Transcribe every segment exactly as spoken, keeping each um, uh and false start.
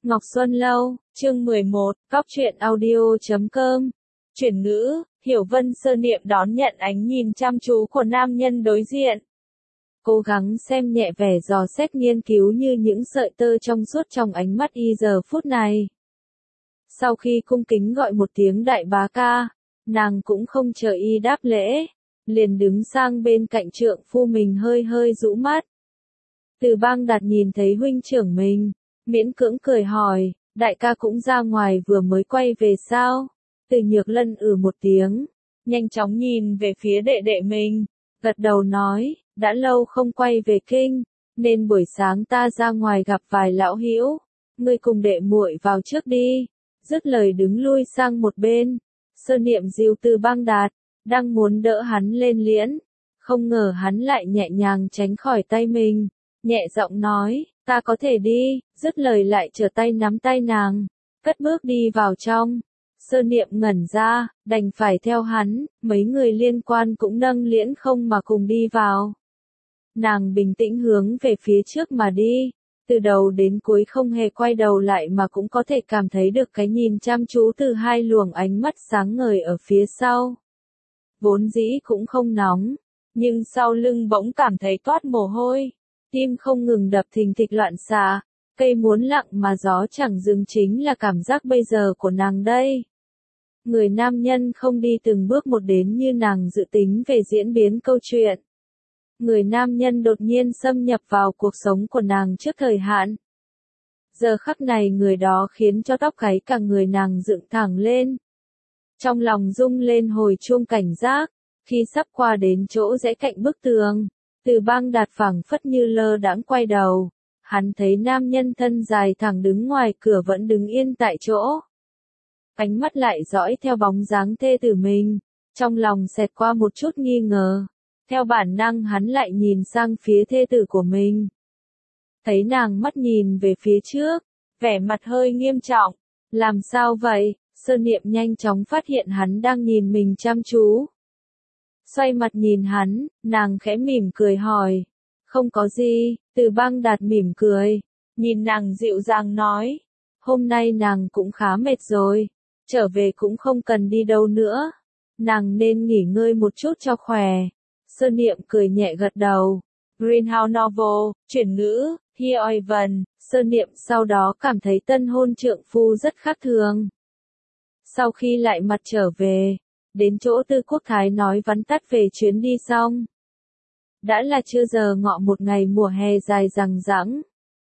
Ngọc Xuân Lâu, chương mười một, Cóc truyện audio chấm com. Chuyển ngữ, Hiểu Vân sơ niệm đón nhận ánh nhìn chăm chú của nam nhân đối diện. Cố gắng xem nhẹ vẻ dò xét nghiên cứu như những sợi tơ trong suốt trong ánh mắt y giờ phút này. Sau khi cung kính gọi một tiếng đại bá ca, nàng cũng không chờ y đáp lễ, liền đứng sang bên cạnh trượng phu mình hơi hơi rũ mắt. Từ Bang Đạt nhìn thấy huynh trưởng mình, miễn cưỡng cười hỏi, đại ca cũng ra ngoài vừa mới quay về sao? Từ Nhược Lân ừ một tiếng, nhanh chóng nhìn về phía đệ đệ mình, gật đầu nói, đã lâu không quay về kinh, nên buổi sáng ta ra ngoài gặp vài lão hữu, ngươi cùng đệ muội vào trước đi. Dứt lời đứng lui sang một bên, sơ niệm dìu Từ Bang Đạt, đang muốn đỡ hắn lên liễn, không ngờ hắn lại nhẹ nhàng tránh khỏi tay mình, nhẹ giọng nói, ta có thể đi, dứt lời lại trở tay nắm tay nàng, cất bước đi vào trong. Sơ niệm ngẩn ra, đành phải theo hắn, mấy người liên quan cũng nâng liễn không mà cùng đi vào. Nàng bình tĩnh hướng về phía trước mà đi, từ đầu đến cuối không hề quay đầu lại mà cũng có thể cảm thấy được cái nhìn chăm chú từ hai luồng ánh mắt sáng ngời ở phía sau. Vốn dĩ cũng không nóng, nhưng sau lưng bỗng cảm thấy toát mồ hôi, tim không ngừng đập thình thịch loạn xạ, cây muốn lặng mà gió chẳng dừng chính là cảm giác bây giờ của nàng đây. Người nam nhân không đi từng bước một đến như nàng dự tính về diễn biến câu chuyện. Người nam nhân đột nhiên xâm nhập vào cuộc sống của nàng trước thời hạn. Giờ khắc này người đó khiến cho tóc gáy cả người nàng dựng thẳng lên. Trong lòng rung lên hồi chuông cảnh giác, khi sắp qua đến chỗ rẽ cạnh bức tường, Từ Bang Đạt phảng phất như lơ đãng quay đầu, hắn thấy nam nhân thân dài thẳng đứng ngoài cửa vẫn đứng yên tại chỗ. Ánh mắt lại dõi theo bóng dáng thê tử mình, trong lòng xẹt qua một chút nghi ngờ. Theo bản năng hắn lại nhìn sang phía thê tử của mình. Thấy nàng mắt nhìn về phía trước, vẻ mặt hơi nghiêm trọng. Làm sao vậy? Sơ niệm nhanh chóng phát hiện hắn đang nhìn mình chăm chú. Xoay mặt nhìn hắn, nàng khẽ mỉm cười hỏi. Không có gì, Từ Bang Đạt mỉm cười. Nhìn nàng dịu dàng nói. Hôm nay nàng cũng khá mệt rồi. Trở về cũng không cần đi đâu nữa. Nàng nên nghỉ ngơi một chút cho khỏe. Sơ niệm cười nhẹ gật đầu. Greenhouse Novel, chuyển ngữ, Here Evan, sơ niệm sau đó cảm thấy tân hôn trượng phu rất khác thường. Sau khi lại mặt trở về, đến chỗ Tư Quốc Thái nói vắn tắt về chuyến đi xong. Đã là trưa giờ ngọ một ngày mùa hè dài dằng dẵng.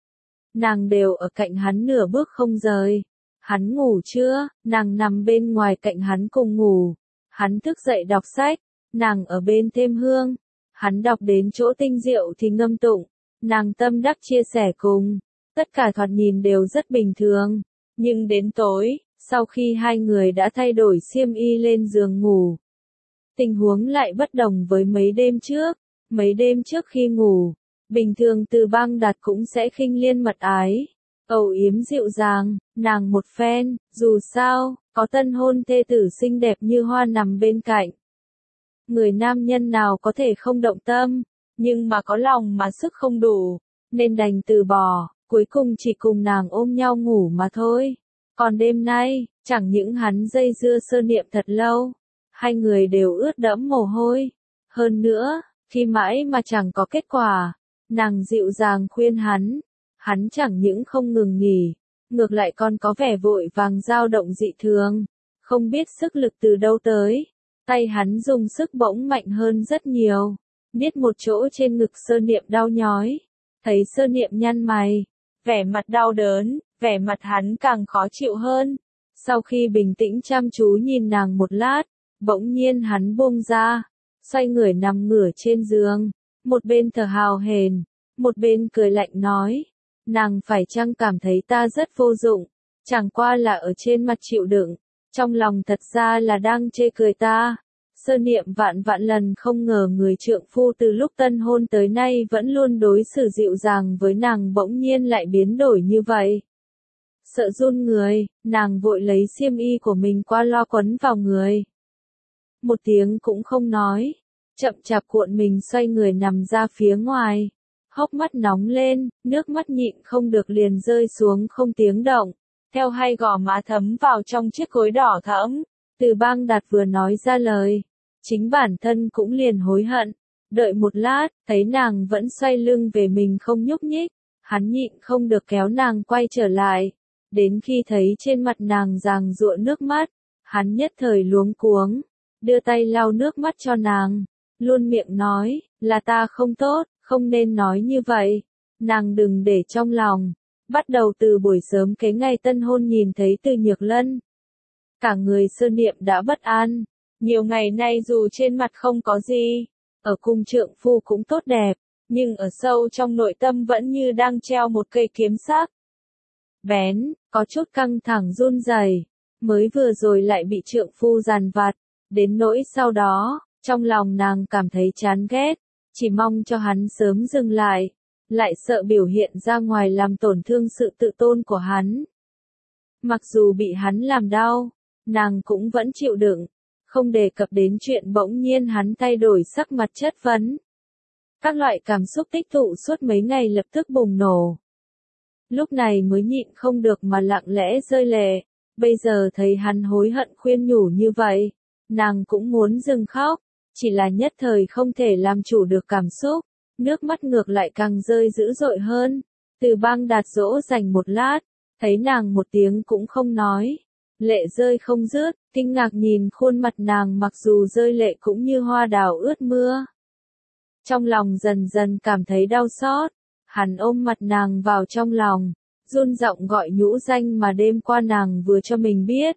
Nàng đều ở cạnh hắn nửa bước không rời. Hắn ngủ chưa, nàng nằm bên ngoài cạnh hắn cùng ngủ. Hắn thức dậy đọc sách. Nàng ở bên thêm hương, hắn đọc đến chỗ tinh diệu thì ngâm tụng, nàng tâm đắc chia sẻ cùng, tất cả thoạt nhìn đều rất bình thường, nhưng đến tối, sau khi hai người đã thay đổi xiêm y lên giường ngủ, tình huống lại bất đồng với mấy đêm trước, mấy đêm trước khi ngủ, bình thường Từ Bang Đạt cũng sẽ khinh liên mật ái, âu yếm dịu dàng, nàng một phen, dù sao, có tân hôn thê tử xinh đẹp như hoa nằm bên cạnh. Người nam nhân nào có thể không động tâm, nhưng mà có lòng mà sức không đủ, nên đành từ bỏ, cuối cùng chỉ cùng nàng ôm nhau ngủ mà thôi. Còn đêm nay, chẳng những hắn dây dưa sơ niệm thật lâu, hai người đều ướt đẫm mồ hôi. Hơn nữa, khi mãi mà chẳng có kết quả, nàng dịu dàng khuyên hắn, hắn chẳng những không ngừng nghỉ, ngược lại còn có vẻ vội vàng dao động dị thường, không biết sức lực từ đâu tới. Tay hắn dùng sức bỗng mạnh hơn rất nhiều, biết một chỗ trên ngực sơ niệm đau nhói, thấy sơ niệm nhăn mày, vẻ mặt đau đớn, vẻ mặt hắn càng khó chịu hơn. Sau khi bình tĩnh chăm chú nhìn nàng một lát, bỗng nhiên hắn buông ra, xoay người nằm ngửa trên giường, một bên thở hào hển, một bên cười lạnh nói, nàng phải chăng cảm thấy ta rất vô dụng, chẳng qua là ở trên mặt chịu đựng. Trong lòng thật ra là đang chê cười ta. Sơ niệm vạn vạn lần không ngờ người trượng phu từ lúc tân hôn tới nay vẫn luôn đối xử dịu dàng với nàng bỗng nhiên lại biến đổi như vậy. Sợ run người, nàng vội lấy xiêm y của mình qua loa quấn vào người. Một tiếng cũng không nói, chậm chạp cuộn mình xoay người nằm ra phía ngoài. hốc mắt nóng lên, nước mắt nhịn không được liền rơi xuống không tiếng động, theo hai gò má thấm vào trong chiếc gối đỏ thẫm. Từ Bang Đạt vừa nói ra lời, chính bản thân cũng liền hối hận. Đợi một lát, thấy nàng vẫn xoay lưng về mình không nhúc nhích, hắn nhịn không được kéo nàng quay trở lại. Đến khi thấy trên mặt nàng ràng giụa nước mắt, hắn nhất thời luống cuống, đưa tay lau nước mắt cho nàng, luôn miệng nói, là ta không tốt, không nên nói như vậy. Nàng đừng để trong lòng. Bắt đầu từ buổi sớm cái ngày tân hôn nhìn thấy Từ Nhược Lân, cả người Sơn Niệm đã bất an. Nhiều ngày nay dù trên mặt không có gì, ở cung trượng phu cũng tốt đẹp, nhưng ở sâu trong nội tâm vẫn như đang treo một cây kiếm sắc. Bén, có chút căng thẳng run rẩy, mới vừa rồi lại bị trượng phu giàn vặt, đến nỗi sau đó, trong lòng nàng cảm thấy chán ghét, chỉ mong cho hắn sớm dừng lại, lại sợ biểu hiện ra ngoài làm tổn thương sự tự tôn của hắn. Mặc dù bị hắn làm đau, nàng cũng vẫn chịu đựng, không đề cập đến chuyện bỗng nhiên hắn thay đổi sắc mặt chất vấn. Các loại cảm xúc tích tụ suốt mấy ngày lập tức bùng nổ. Lúc này mới nhịn không được mà lặng lẽ rơi lệ, bây giờ thấy hắn hối hận khuyên nhủ như vậy, nàng cũng muốn dừng khóc, chỉ là nhất thời không thể làm chủ được cảm xúc, nước mắt ngược lại càng rơi dữ dội hơn. Từ Bang Đạt dỗ dành một lát, thấy nàng một tiếng cũng không nói, lệ rơi không dứt, kinh ngạc nhìn khuôn mặt nàng mặc dù rơi lệ cũng như hoa đào ướt mưa. Trong lòng dần dần cảm thấy đau xót, hắn ôm mặt nàng vào trong lòng, run giọng gọi nhũ danh mà đêm qua nàng vừa cho mình biết.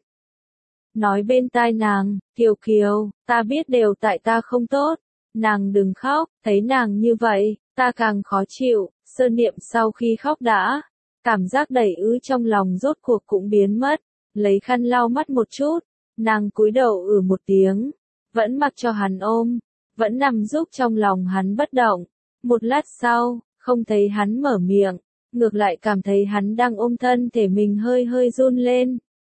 Nói bên tai nàng, Kiều Kiều, ta biết đều tại ta không tốt, nàng đừng khóc, thấy nàng như vậy, ta càng khó chịu. Sơn Niệm sau khi khóc đã, cảm giác đầy ứ trong lòng rốt cuộc cũng biến mất, lấy khăn lau mắt một chút, nàng cúi đầu ừ một tiếng, vẫn mặc cho hắn ôm, vẫn nằm giúp trong lòng hắn bất động. Một lát sau, không thấy hắn mở miệng, ngược lại cảm thấy hắn đang ôm thân thể mình hơi hơi run lên.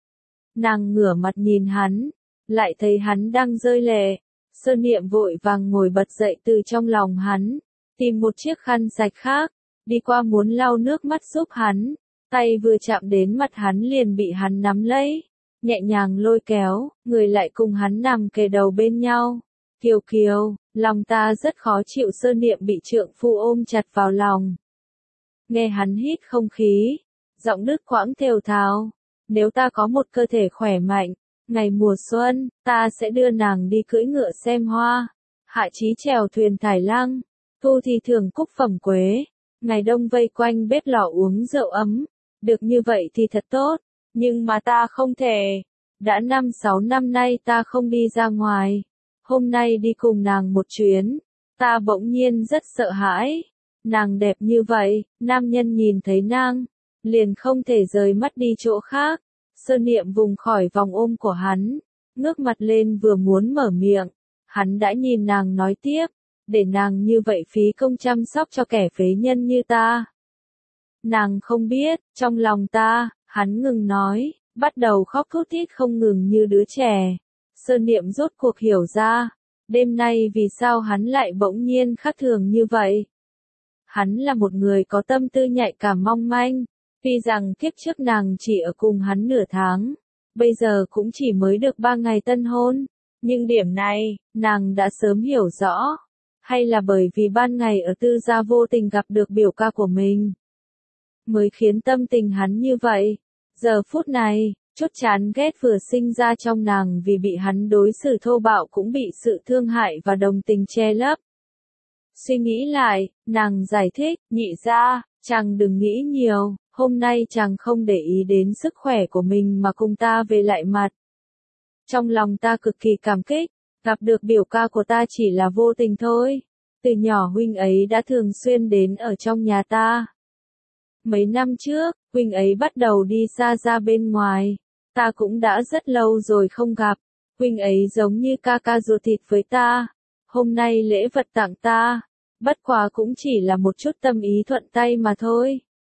Nàng ngửa mặt nhìn hắn, lại thấy hắn đang rơi lệ. Sơn Niệm vội vàng ngồi bật dậy từ trong lòng hắn, tìm một chiếc khăn sạch khác, đi qua muốn lau nước mắt giúp hắn, tay vừa chạm đến mặt hắn liền bị hắn nắm lấy, nhẹ nhàng lôi kéo, người lại cùng hắn nằm kề đầu bên nhau. Kiều Kiều, lòng ta rất khó chịu. Sơn Niệm bị trượng phu ôm chặt vào lòng. Nghe hắn hít không khí, giọng đứt quãng thều thào, nếu ta có một cơ thể khỏe mạnh, ngày mùa xuân, ta sẽ đưa nàng đi cưỡi ngựa xem hoa, hạ chí chèo thuyền thải lăng, thu thì thưởng cúc phẩm quế, ngày đông vây quanh bếp lò uống rượu ấm, được như vậy thì thật tốt, nhưng mà ta không thể, đã năm sáu năm nay ta không đi ra ngoài, hôm nay đi cùng nàng một chuyến, ta bỗng nhiên rất sợ hãi, nàng đẹp như vậy, nam nhân nhìn thấy nàng, liền không thể rời mắt đi chỗ khác. Sơn Niệm vùng khỏi vòng ôm của hắn, ngước mặt lên vừa muốn mở miệng, hắn đã nhìn nàng nói tiếp, để nàng như vậy phí công chăm sóc cho kẻ phế nhân như ta. Nàng không biết, trong lòng ta, hắn ngừng nói, bắt đầu khóc thút thít không ngừng như đứa trẻ. Sơn Niệm rốt cuộc hiểu ra, đêm nay vì sao hắn lại bỗng nhiên khác thường như vậy. Hắn là một người có tâm tư nhạy cảm mong manh. Tuy rằng kiếp trước nàng chỉ ở cùng hắn nửa tháng, bây giờ cũng chỉ mới được ba ngày tân hôn, nhưng điểm này, nàng đã sớm hiểu rõ, hay là bởi vì ban ngày ở tư gia vô tình gặp được biểu ca của mình, mới khiến tâm tình hắn như vậy. Giờ phút này, chút chán ghét vừa sinh ra trong nàng vì bị hắn đối xử thô bạo cũng bị sự thương hại và đồng tình che lấp. Suy nghĩ lại, nàng giải thích, nhị gia, chàng đừng nghĩ nhiều. Hôm nay chàng không để ý đến sức khỏe của mình mà cùng ta về lại mặt. Trong lòng ta cực kỳ cảm kích, gặp được biểu ca của ta chỉ là vô tình thôi. Từ nhỏ huynh ấy đã thường xuyên đến ở trong nhà ta. Mấy năm trước, huynh ấy bắt đầu đi xa ra bên ngoài. Ta cũng đã rất lâu rồi không gặp. Huynh ấy giống như ca ca ruột thịt với ta. Hôm nay lễ vật tặng ta, bất quá cũng chỉ là một chút tâm ý thuận tay mà thôi.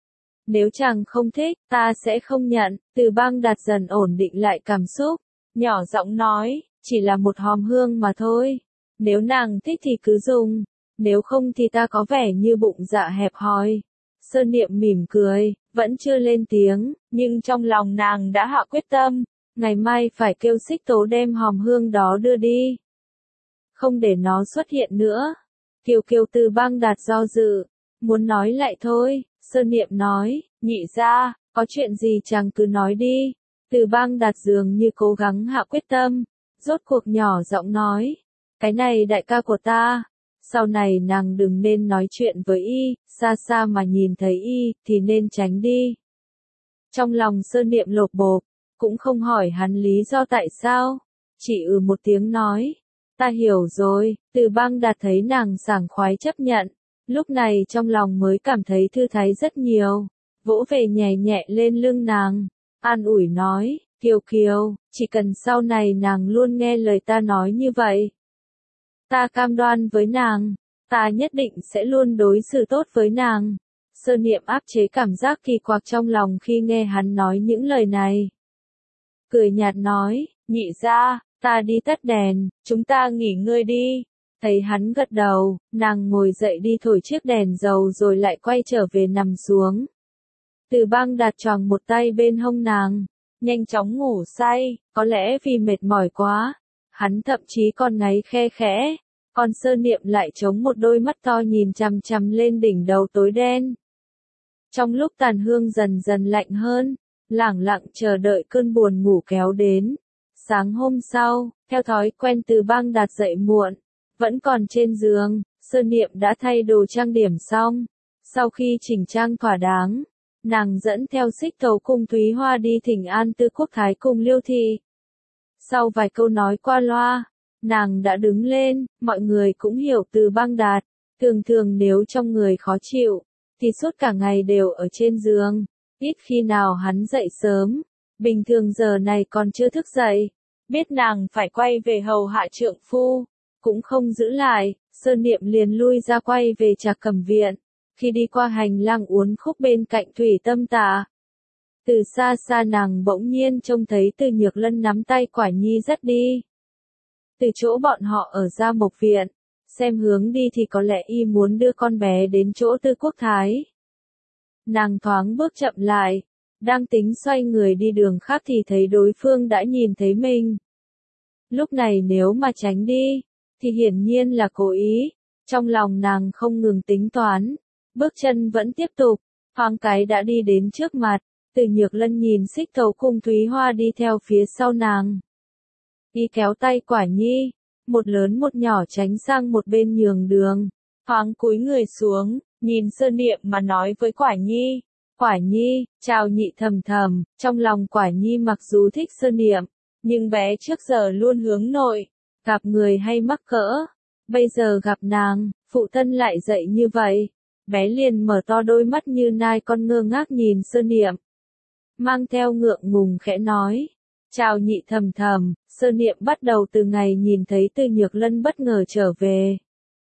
Nếu chàng không thích, ta sẽ không nhận. Từ Bang Đạt dần ổn định lại cảm xúc, nhỏ giọng nói, chỉ là một hòm hương mà thôi. Nếu nàng thích thì cứ dùng, nếu không thì ta có vẻ như bụng dạ hẹp hòi. Sơn Niệm mỉm cười, vẫn chưa lên tiếng, nhưng trong lòng nàng đã hạ quyết tâm, ngày mai phải kêu Xích Tố đem hòm hương đó đưa đi. Không để nó xuất hiện nữa. Kiều Kiều Từ Bang Đạt do dự, muốn nói lại thôi, Sơn Niệm nói, nhị gia, có chuyện gì chàng cứ nói đi. Từ Bang Đạt dường như cố gắng hạ quyết tâm, rốt cuộc nhỏ giọng nói, cái này đại ca của ta, sau này nàng đừng nên nói chuyện với y, xa xa mà nhìn thấy y, thì nên tránh đi. Trong lòng Sơn Niệm lột bột, cũng không hỏi hắn lý do tại sao, chỉ ừ một tiếng nói, ta hiểu rồi. Từ Bang Đạt thấy nàng sảng khoái chấp nhận, lúc này trong lòng mới cảm thấy thư thái rất nhiều, vỗ về nhẹ nhẹ lên lưng nàng, an ủi nói, Kiều Kiều, chỉ cần sau này nàng luôn nghe lời ta nói như vậy, ta cam đoan với nàng, ta nhất định sẽ luôn đối xử tốt với nàng. Sơn Niệm áp chế cảm giác kỳ quặc trong lòng khi nghe hắn nói những lời này. Cười nhạt nói, nhị gia, ta đi tắt đèn, chúng ta nghỉ ngơi đi. Thấy hắn gật đầu, nàng ngồi dậy đi thổi chiếc đèn dầu rồi lại quay trở về nằm xuống. Từ Bang Đạt choàng một tay bên hông nàng, nhanh chóng ngủ say, có lẽ vì mệt mỏi quá, hắn thậm chí còn ngáy khe khẽ, còn Sơn Niệm lại chống một đôi mắt to nhìn chằm chằm lên đỉnh đầu tối đen. Trong lúc tàn hương dần dần lạnh hơn, lẳng lặng chờ đợi cơn buồn ngủ kéo đến. Sáng hôm sau, theo thói quen Từ Bang Đạt dậy muộn, vẫn còn trên giường, Sơn Niệm đã thay đồ trang điểm xong. Sau khi chỉnh trang thỏa đáng, nàng dẫn theo Xích Tố cùng Thúy Hoa đi thỉnh an Tư Quốc Thái cùng Liêu Thị. Sau vài câu nói qua loa, nàng đã đứng lên, mọi người cũng hiểu Từ Bang Đạt, thường thường nếu trong người khó chịu, thì suốt cả ngày đều ở trên giường, ít khi nào hắn dậy sớm, bình thường giờ này còn chưa thức dậy, biết nàng phải quay về hầu hạ trượng phu, cũng không giữ lại, Sơn Niệm liền lui ra quay về Trạc Cẩm viện, khi đi qua hành lang uốn khúc bên cạnh Thủy Tâm Tả. Từ xa xa nàng bỗng nhiên trông thấy Từ Nhược Lân nắm tay Quả Nhi dắt đi. Từ chỗ bọn họ ở Gia Mộc viện, xem hướng đi thì có lẽ y muốn đưa con bé đến chỗ Tư Quốc Thái. Nàng thoáng bước chậm lại, đang tính xoay người đi đường khác thì thấy đối phương đã nhìn thấy mình. Lúc này nếu mà tránh đi, thì hiển nhiên là cố ý, trong lòng nàng không ngừng tính toán, bước chân vẫn tiếp tục, thoáng cái đã đi đến trước mặt, Từ Nhược Lân nhìn Xích Tố cùng Thúy Hoa đi theo phía sau nàng. Y kéo tay Quả Nhi, một lớn một nhỏ tránh sang một bên nhường đường, thoáng cúi người xuống, nhìn Sơn Niệm mà nói với Quả Nhi, Quả Nhi, chào nhị thầm thầm, trong lòng Quả Nhi mặc dù thích Sơn Niệm, nhưng bé trước giờ luôn hướng nội, gặp người hay mắc cỡ, bây giờ gặp nàng, phụ thân lại dạy như vậy, bé liền mở to đôi mắt như nai con ngơ ngác nhìn Sơn Niệm, mang theo ngượng ngùng khẽ nói, chào nhị thầm thầm. Sơn Niệm bắt đầu từ ngày nhìn thấy Từ Nhược Lân bất ngờ trở về,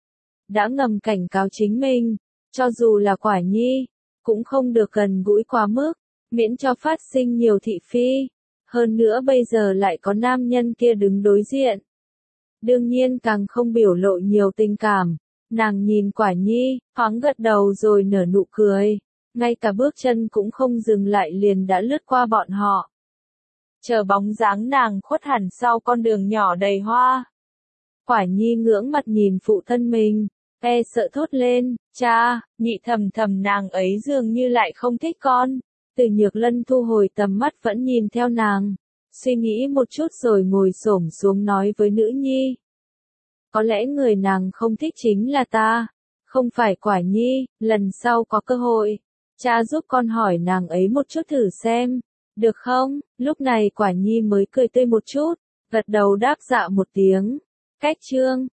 đã ngầm cảnh cáo chính mình, cho dù là Quả Nhi, cũng không được gần gũi quá mức, miễn cho phát sinh nhiều thị phi, hơn nữa bây giờ lại có nam nhân kia đứng đối diện. Đương nhiên càng không biểu lộ nhiều tình cảm, nàng nhìn Quả Nhi, thoáng gật đầu rồi nở nụ cười, ngay cả bước chân cũng không dừng lại liền đã lướt qua bọn họ. Chờ bóng dáng nàng khuất hẳn sau con đường nhỏ đầy hoa. Quả Nhi ngưỡng mặt nhìn phụ thân mình, e sợ thốt lên, cha, nhị thầm thầm nàng ấy dường như lại không thích con. Từ Nhược Lân thu hồi tầm mắt vẫn nhìn theo nàng, suy nghĩ một chút rồi ngồi xổm xuống nói với nữ nhi. Có lẽ người nàng không thích chính là ta, không phải Quả Nhi, lần sau có cơ hội, cha giúp con hỏi nàng ấy một chút thử xem. Được không? Lúc này Quả Nhi mới cười tươi một chút, gật đầu đáp dạ một tiếng. Cách chương